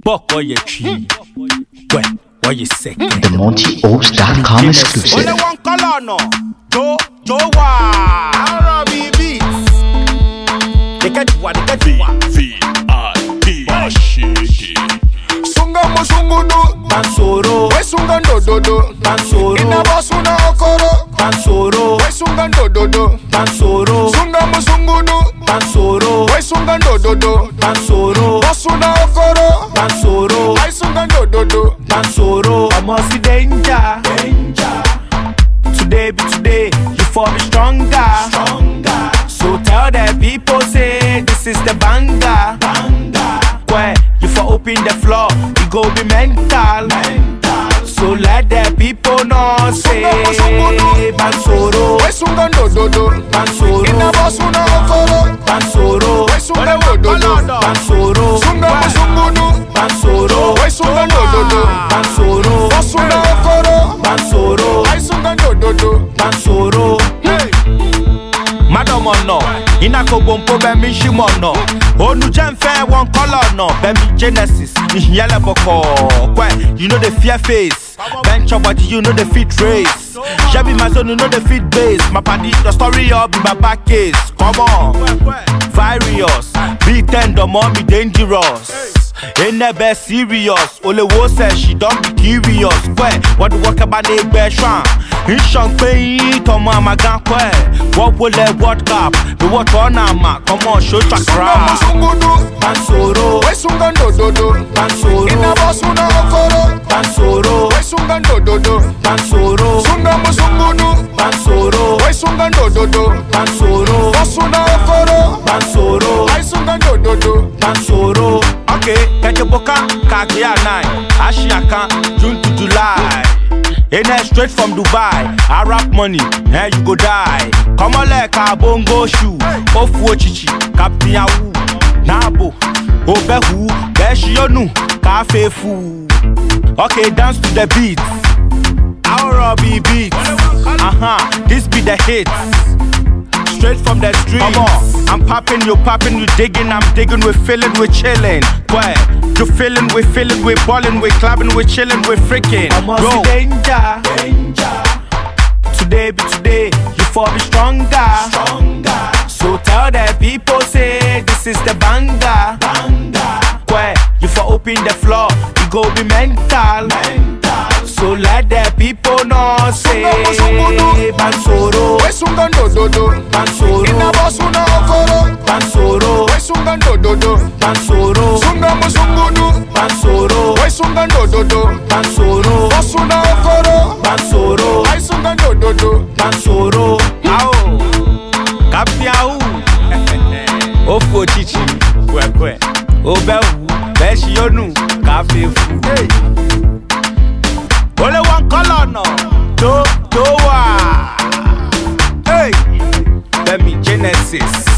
Buck or your tree. What you say? The MontyOaks.com exclusive. Only one color no. Joa. R&B beats. They get what. V.I.P. Ashiki. Sunga musungudu Tansoro. We sunga ndododo Tansoro. Inabasuna okoro Tansoro. We sunga ndododo Tansoro. Sunga musungudu Tansoro. We sunga ndododo Tansoro. Basuna okoro Tansoro. I sunga ndododo Tansoro. I must see danger. Today be today, you for be stronger. So tell the people say this is the banger. Where you for open the floor, you go be mental. So let the people know say Bansoro. We sunga ndododo Bansoro. Inabasuna okoro Bansoro. We sunga ndododo Bansoro. Sunga musungudu Bansoro. We sunga ndododo Bansoro. Basuna okoro Bansoro. I sunga ndododo Bansoro. Madam no, inako bompo bemi shimono. Onu jemfe one color no, bemi Genesis. Yellow boko, you know the fear face. Venture but you know the fit race. Shabby my son, you know the fit base. My party, the story of my back case. Come on, various, be tender, mommy dangerous. Ain't never serious. Only wo says she don't be curious. What the work about the best one? In champagne, to mama gan what will the what cup? The what on ama? Come on, show your crowd. musungudu Tansoro. We sunga ndododo Tansoro. Inabasuna okoro Tansoro. We sunga ndododo Tansoro. Sunga musungudu Tansoro. We sunga ndododo Tansoro. Basuna okoro Tansoro. I sunga ndododo Tansoro. Okay, catch a boka, Kakia 9, Ashiaka, June to July. Ain't that straight from Dubai? Arab money, and you go die. Come on, like a bongo shoe. Ofu chichi, Captain Awu, Nabo, Obehu, Beshionu, Cafe Fu. Okay, dance to the beat. R&B beats. This be the hits. Straight from the street. Come on, I'm popping, you popping, you digging, I'm digging, we feeling, we chilling. Where? You feeling, we balling, we clubbing, we chilling, we freaking. Yo, danger. Today be today, you for be stronger. So tell the people say this is the banger. Where? You for open the floor, you go be mental. So let the people know say Bansoro. We sunga ndododo Bansoro. Inabasuna okoro Bansoro. We sunga ndododo Bansoro. Sunga musungudu Bansoro. We sunga ndododo Bansoro. Basuna okoro Bansoro. I sunga ndododo Bansoro. Ao Kapiahu Ofo chichi Kwe Obehu Beshionu Cafe Fu. Only one color no. Joa. Hey. Let me Genesis.